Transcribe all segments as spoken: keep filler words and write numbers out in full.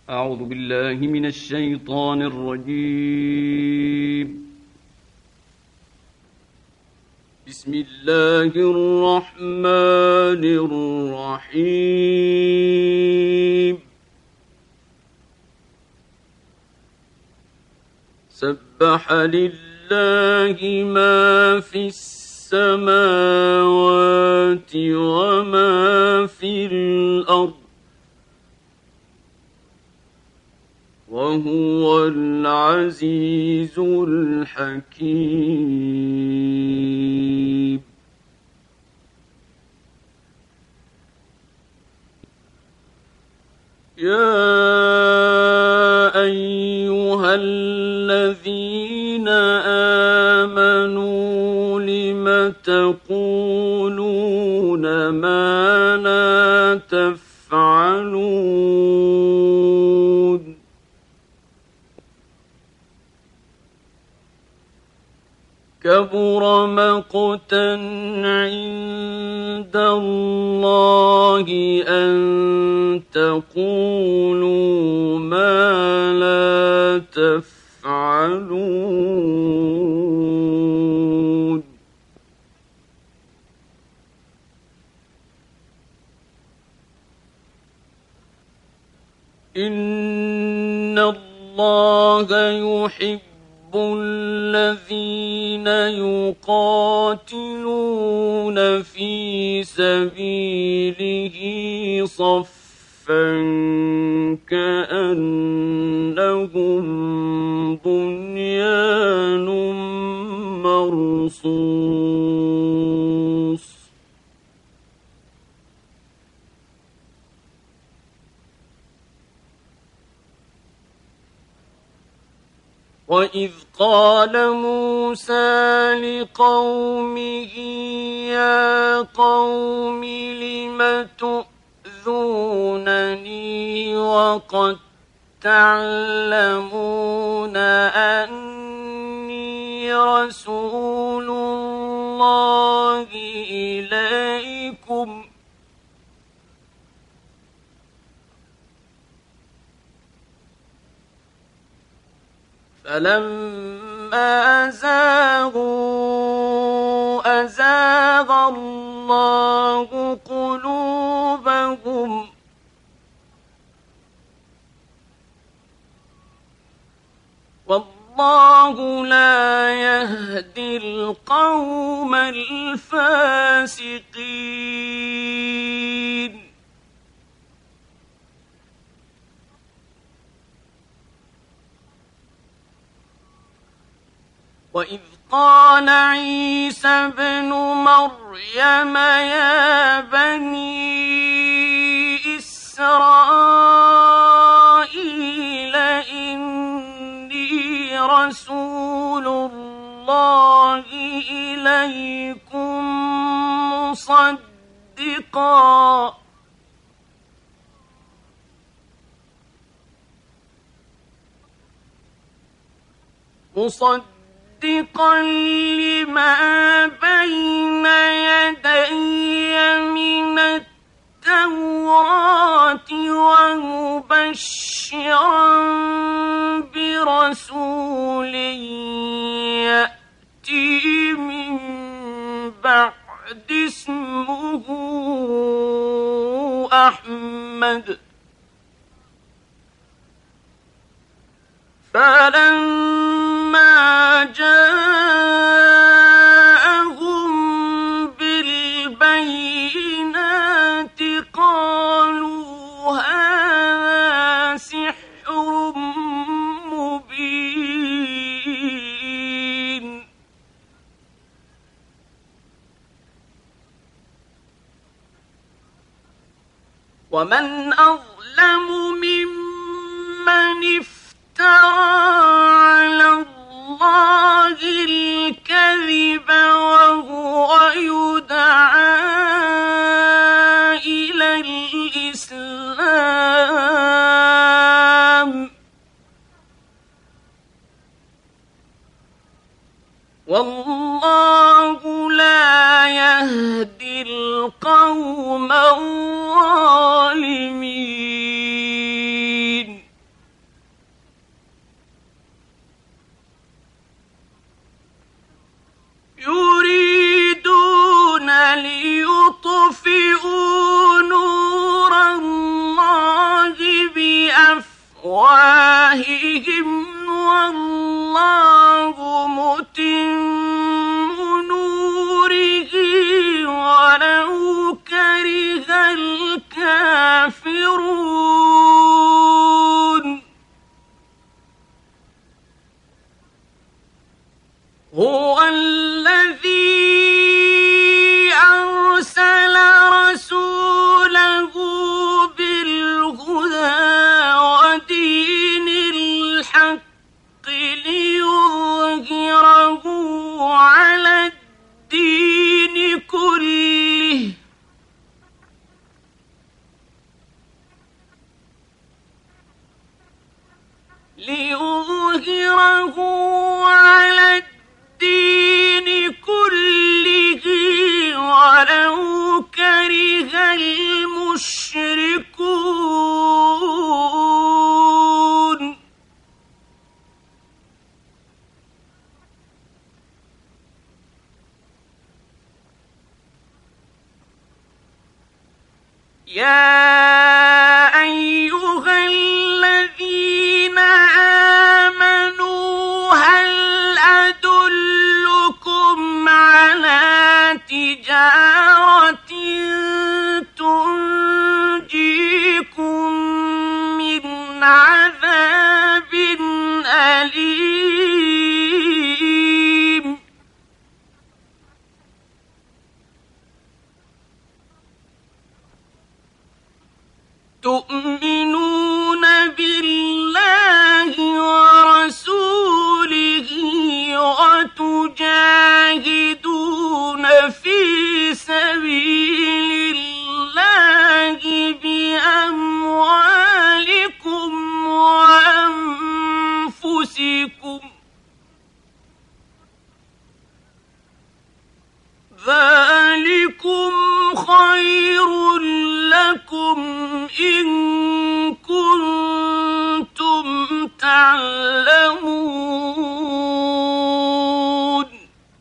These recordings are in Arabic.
أعوذ بالله من الشيطان الرجيم. بسم الله الرحمن الرحيم. سبح لله ما في السماوات وما في الأرض وهو العزيز الحكيم. يا أيها الذين آمنوا لم تقولون ما لا تفعلون كبر مقتا عند الله أن تقولوا ما لا تفعلون. إن الله يحب الذين يقاتلون في سبيله صفا كأنهم بنيان مرصوص. وإذ قال موسى لقومه يا قوم لم تؤذونني وقد تعلمون أني رسول الله إليكم فلما زاغوا أزاغ الله قلوبهم والله لا يهدي القوم الفاسقين. وإذ قال عيسى ابن مريم يا بني إسرائيل إني رسول الله إليكم مصدقا مصدقا مصدقا لما بين يدي من التوراة ومبشرا برسول يأتي من بعد اسمه أحمد. فلما جاءهم بالبينات قالوا هذا سحر مبين. ومن أظلم ممن على الله الكذب وهو يدعى إلى الإسلام والله لا يهدي القوم الظالمين. بأفواههم والله متم نوره ولو كره الكافرون هو الذي أرسل رسوله بالهدى ودين الحق ليظهره على الدين كله ليظهره على الدين كله ولو كره المشركون يا أيها الذين آمنوا هل أدلكم على تجارة تنجيكم من عذاب أليم تؤمنون بالله ورسوله وتجاهدون في سبيل الله بأموالكم وأنفسكم ذلكم خير لكم إن كنتم تعلمون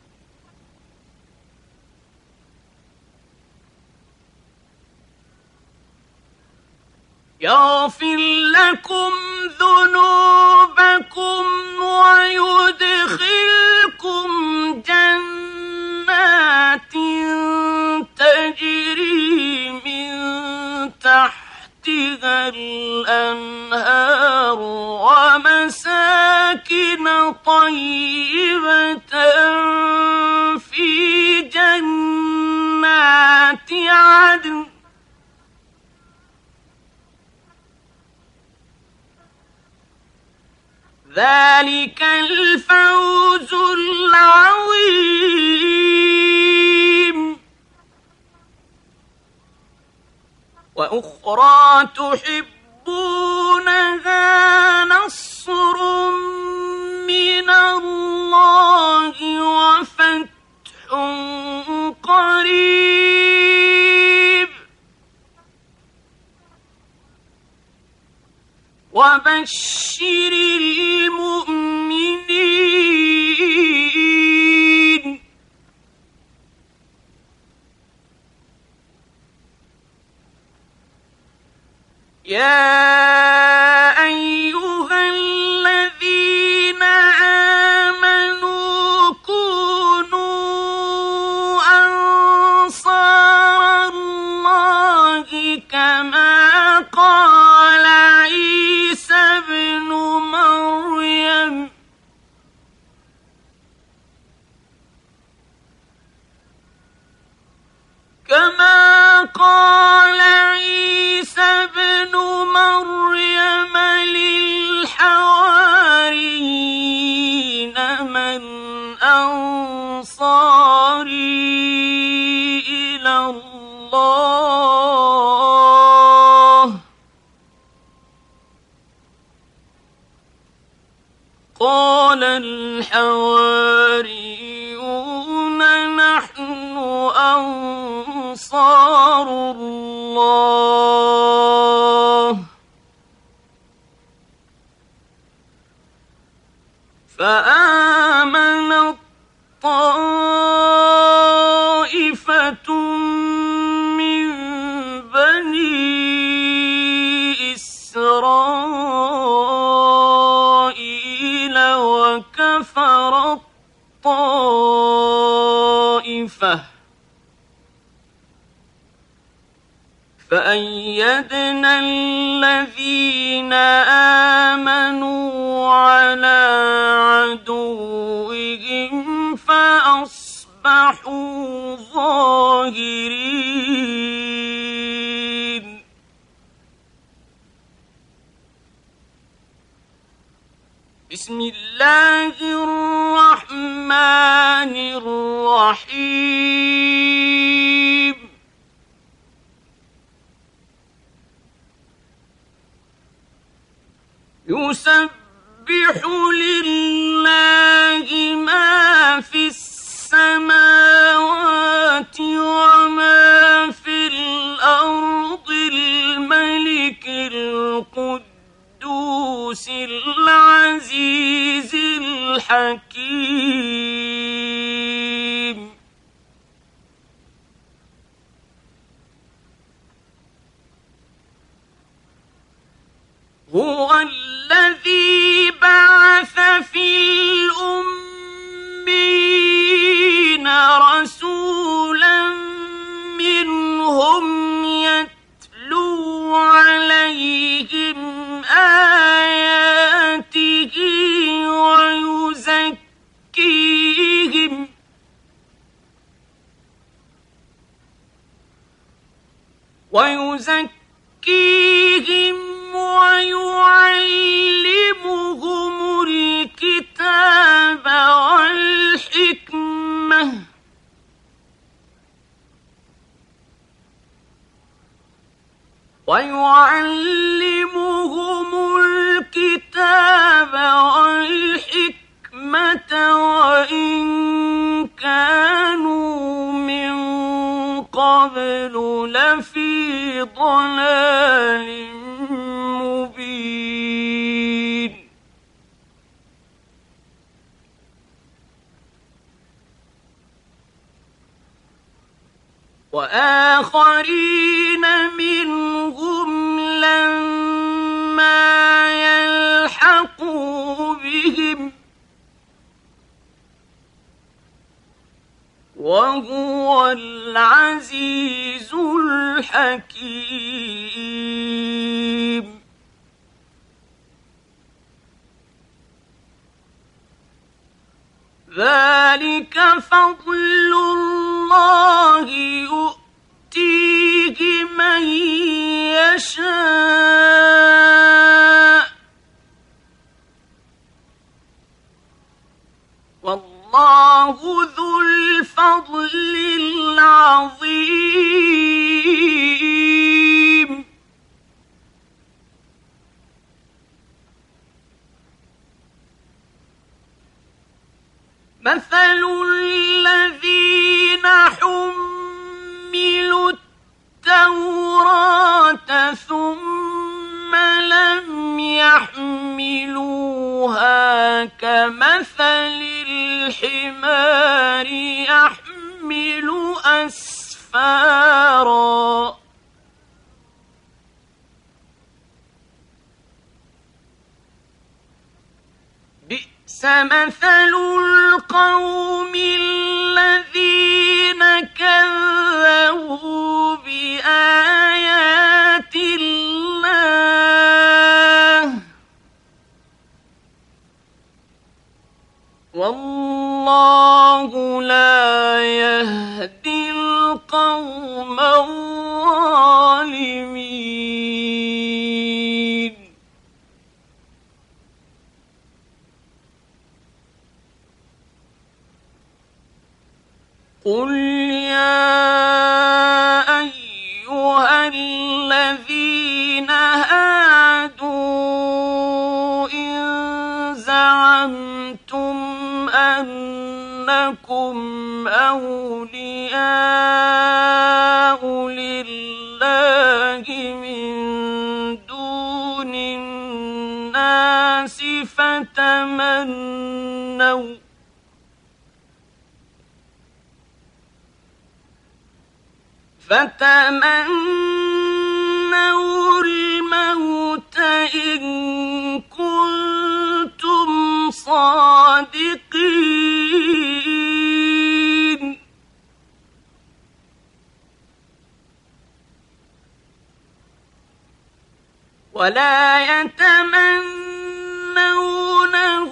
يغفر لكم ذنوبكم ويدخلكم جنات تجري من تحتها الأنهار ومساكن طيبة في جنات عدن ذلك الفوز العظيم وأخرى تحبونها نصر من الله وفتح قريب وبشر المؤمنين يا أيها الذين آمنوا كونوا أنصار الله كما قال عيسى ابن مريم كما قال عيسى ابن مريم للحواريين من أنصاري إلى الله قال الحواريون نحن أنصار الله فآمنت طائفة من بني إسرائيل فأيدنا الذين آمنوا على عدوهم فأصبحوا ظاهرين. بسم الله الرحمن الرحيم. يسبح لله ما في السماوات وما في الأرض الملك القدوس العزيز الحكيم. هو الذي بعث في الأمين رسولا منهم يتلو عليهم آياته ويزكيهم ويزكيهم ويعلمهم الكتاب والحكمة ويعلمهم الكتاب والحكمة وإن كانوا من قبل لفي ضلال مبين. وآخرين منهم لما يلحقوا بهم وهو العزيز الحكيم. ذلك فضل الله يؤتيه من يشاء والله ذو الفضل العظيم. مثل الذين حملوا التوراة ثم لم يحملوها كمثل الحمار يحمل أسفارا بئس مثل القوم الذين كذبوا بآيات الله والله لا يهدي القوم الظالمين. قل يا أيها الذين هادوا إن زعمتم أنكم أولياء لله من دون الناس فتمنوا فتمنوا الموت إن كنتم صادقين. ولا يتمنونه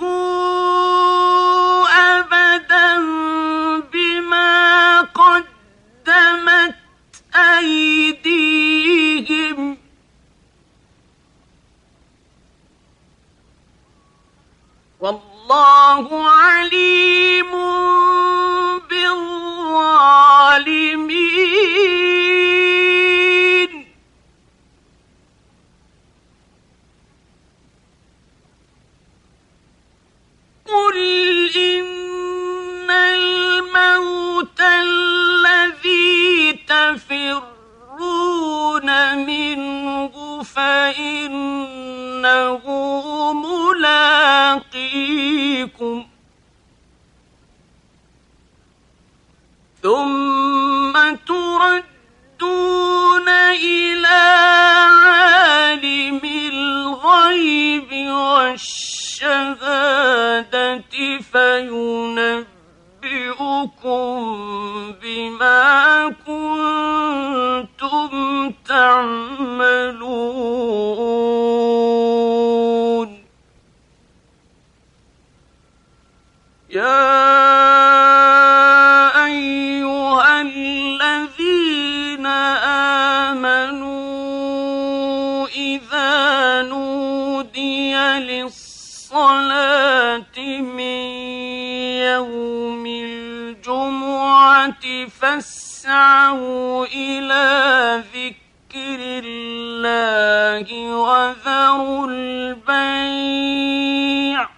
أبدا بما قدمت أيديهم والله عليم بالظالمين. قل إن الموت الذي تفرون منه فإنه ملاقيكم ثم تردون إلى عالم الغيب والشهادة فينبئكم بما كنتم تعملون. يا أيها الذين آمنوا إذا نودي للصلاة من يوم الجمعة فاسعوا إلى ذكر الله وذروا البيع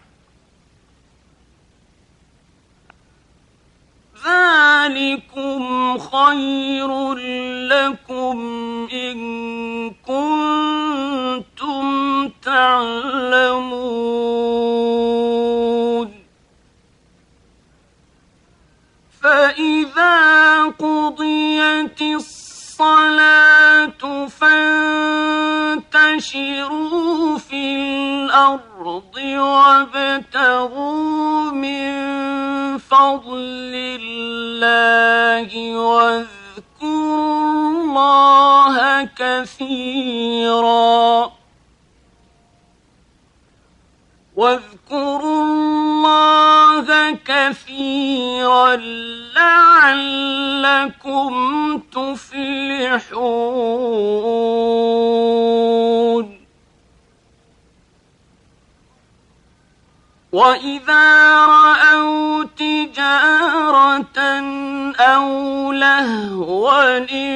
ذلكم خير لكم إن كنتم تعلمون. فإذا قضيت الصلاة فانتشروا في الأرض وابتغوا من فضل الله واذكروا الله كثيرا واذكروا الله كثيرا لعلكم تفلحون. وإذا رأوا تجارة أو لهوا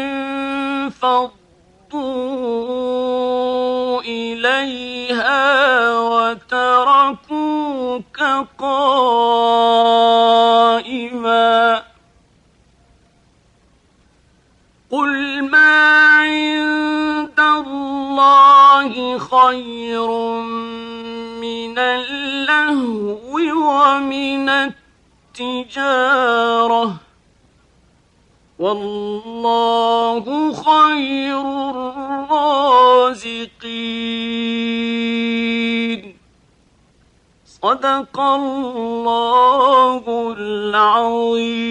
انفضوا إليها وتركوك قائما قل ما عند الله خير من اللهو ومن التجارة والله خير الرازقين. صدق الله العظيم.